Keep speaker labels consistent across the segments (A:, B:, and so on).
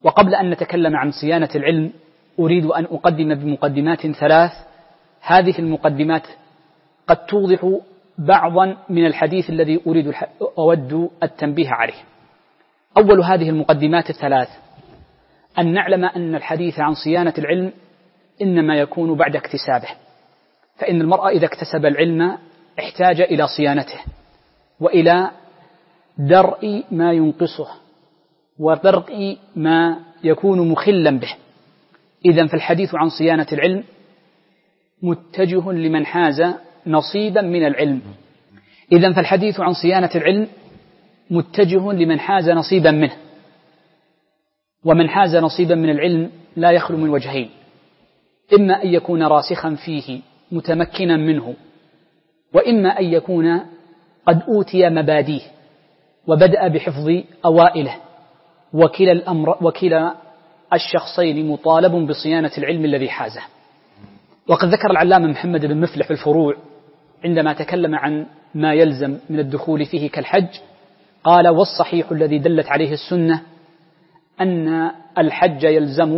A: وقبل أن نتكلم عن صيانة العلم أريد أن أقدم بمقدمات ثلاث. هذه المقدمات قد توضح بعضا من الحديث الذي أود التنبيه عليه. أول هذه المقدمات الثلاث أن نعلم أن الحديث عن صيانة العلم إنما يكون بعد اكتسابه، فإن المرء إذا اكتسب العلم احتاج إلى صيانته وإلى درء ما ينقصه ودرء ما يكون مخلا به. إذن فالحديث عن صيانة العلم متجه لمن حاز نصيبا من العلم. إذن فالحديث عن صيانة العلم متجه لمن حاز نصيبا منه، ومن حاز نصيبا من العلم لا يخلو من وجهين: إما أن يكون راسخا فيه متمكنا منه، وإما أن يكون قد أوتي مباديه وبدأ بحفظ أوائله، وكلا الشخصين مطالب بصيانة العلم الذي حازه. وقد ذكر العلامة محمد بن مفلح في الفروع عندما تكلم عن ما يلزم من الدخول فيه كالحج قال: والصحيح الذي دلت عليه السنة أن الحج يلزم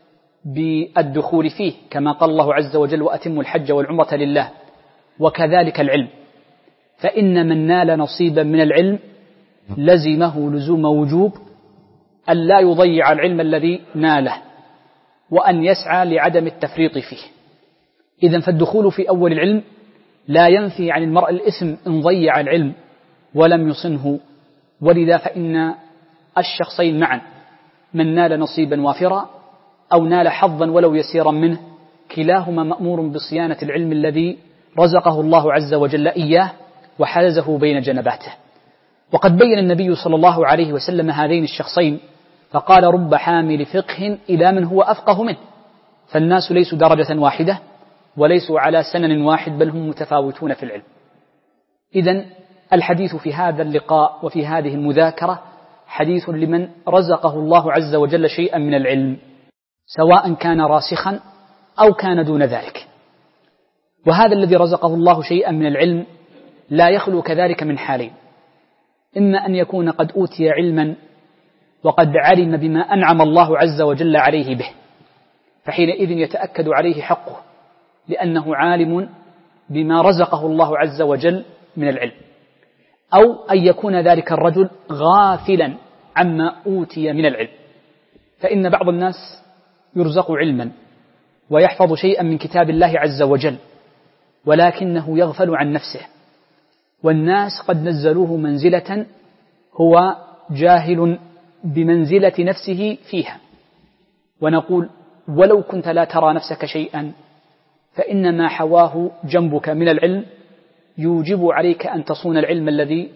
A: بالدخول فيه، كما قال الله عز وجل: وأتموا الحج والعمرة لله. وكذلك العلم، فإن من نال نصيبا من العلم لزمه لزوم وجوب أن لا يضيع العلم الذي ناله، وأن يسعى لعدم التفريط فيه. إذن فالدخول في أول العلم لا ينفي عن المرء الإثم إن ضيع العلم ولم يصنه، ولذا فإن الشخصين معا من نال نصيبا وافرا أو نال حظا ولو يسيرا منه كلاهما مأمور بصيانة العلم الذي رزقه الله عز وجل إياه وحازه بين جنباته. وقد بين النبي صلى الله عليه وسلم هذين الشخصين فقال: رب حامل فقه إلى من هو أفقه منه، فالناس ليسوا درجة واحدة وليسوا على سنن واحد، بل هم متفاوتون في العلم. إذن الحديث في هذا اللقاء وفي هذه المذاكرة حديث لمن رزقه الله عز وجل شيئا من العلم، سواء كان راسخا أو كان دون ذلك. وهذا الذي رزقه الله شيئا من العلم لا يخلو كذلك من حالين: إما أن يكون قد أوتي علما وقد علم بما أنعم الله عز وجل عليه به، فحينئذ يتأكد عليه حقه لأنه عالم بما رزقه الله عز وجل من العلم، أو أن يكون ذلك الرجل غافلا عما أوتي من العلم. فإن بعض الناس يرزق علما ويحفظ شيئا من كتاب الله عز وجل ولكنه يغفل عن نفسه، والناس قد نزلوه منزلة هو جاهل بمنزلة نفسه فيها. ونقول: ولو كنت لا ترى نفسك شيئا فإن ما حواه جنبك من العلم يوجب عليك أن تصون العلم الذي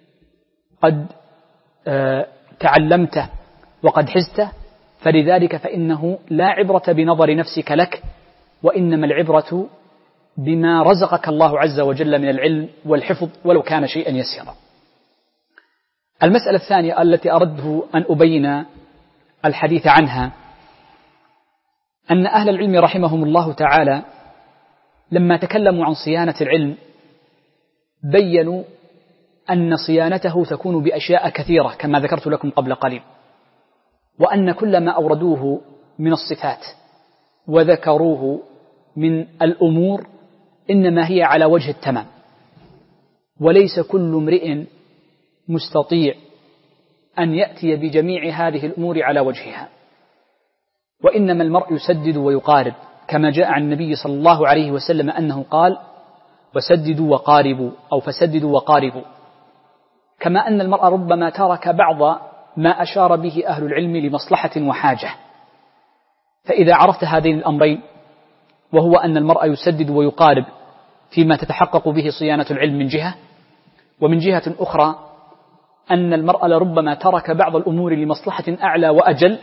A: قد تعلمته وقد حزته. فلذلك فإنه لا عبرة بنظر نفسك لك، وإنما العبرة بما رزقك الله عز وجل من العلم والحفظ ولو كان شيئا يسيرا. المسألة الثانية التي أرده أن أبين الحديث عنها أن أهل العلم رحمهم الله تعالى لما تكلموا عن صيانة العلم بيّنوا أن صيانته تكون بأشياء كثيرة كما ذكرت لكم قبل قليل، وأن كل ما أوردوه من الصفات وذكروه من الأمور إنما هي على وجه التمام، وليس كل امرئ مستطيع أن يأتي بجميع هذه الأمور على وجهها، وإنما المرء يسدد ويقارب، كما جاء عن النبي صلى الله عليه وسلم أنه قال: وسددوا وقاربوا، أو فسددوا وقاربوا. كما أن المرء ربما ترك بعض ما أشار به أهل العلم لمصلحة وحاجة. فإذا عرفت هذين الأمرين، وهو أن المرء يسدد ويقارب فيما تتحقق به صيانة العلم من جهة، ومن جهة أخرى أن المرء لربما ترك بعض الأمور لمصلحة أعلى وأجل،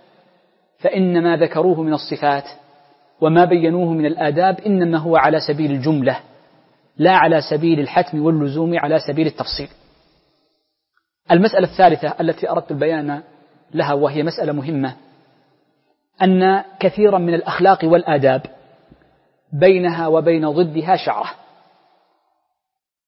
A: فإن ما ذكروه من الصفات وما بينوه من الآداب إنما هو على سبيل الجملة لا على سبيل الحتم واللزوم، على سبيل التفصيل. المسألة الثالثة التي أردت البيان لها وهي مسألة مهمة، أن كثيرا من الأخلاق والآداب بينها وبين ضدها شعرة،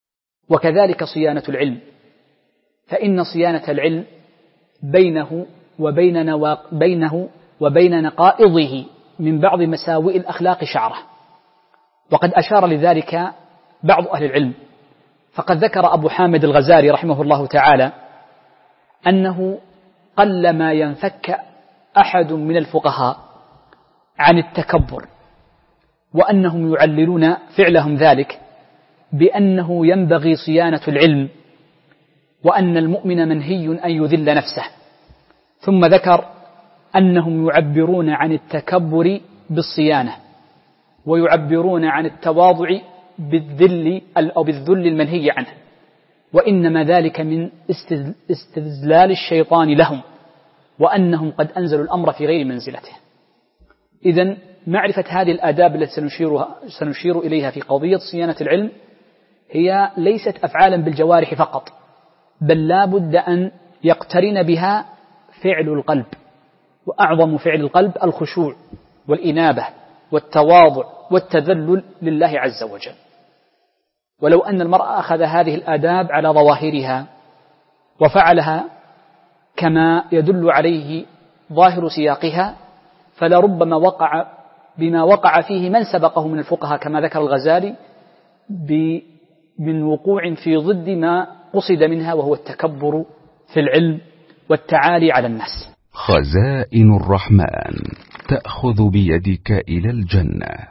A: وكذلك صيانة العلم، فإن صيانة العلم بينه بينه وبين نقائضه من بعض مساوئ الأخلاق شعرة. وقد أشار لذلك بعض أهل العلم، فقد ذكر أبو حامد الغزالي رحمه الله تعالى أنه قلما ينفك أحد من الفقهاء عن التكبر، وأنهم يعللون فعلهم ذلك بأنه ينبغي صيانة العلم، وأن المؤمن منهي أن يذل نفسه. ثم ذكر أنهم يعبرون عن التكبر بالصيانة، ويعبرون عن التواضع بالذل أو بالذل المنهي عنه، وإنما ذلك من استذلال الشيطان لهم، وأنهم قد أنزلوا الأمر في غير منزلته. إذن معرفة هذه الآداب التي سنشير إليها في قضية صيانة العلم هي ليست أفعالا بالجوارح فقط، بل لا بد أن يقترن بها فعل القلب، وأعظم فعل القلب الخشوع والإنابة والتواضع والتذلل لله عز وجل. ولو أن المرء أخذ هذه الآداب على ظواهرها وفعلها كما يدل عليه ظاهر سياقها، فلربما وقع بما وقع فيه من سبقه من الفقهاء كما ذكر الغزالي من وقوع في ضد ما قصد منها، وهو التكبر في العلم والتعالي على الناس.
B: خزائن الرحمن تأخذ بيدك إلى الجنة.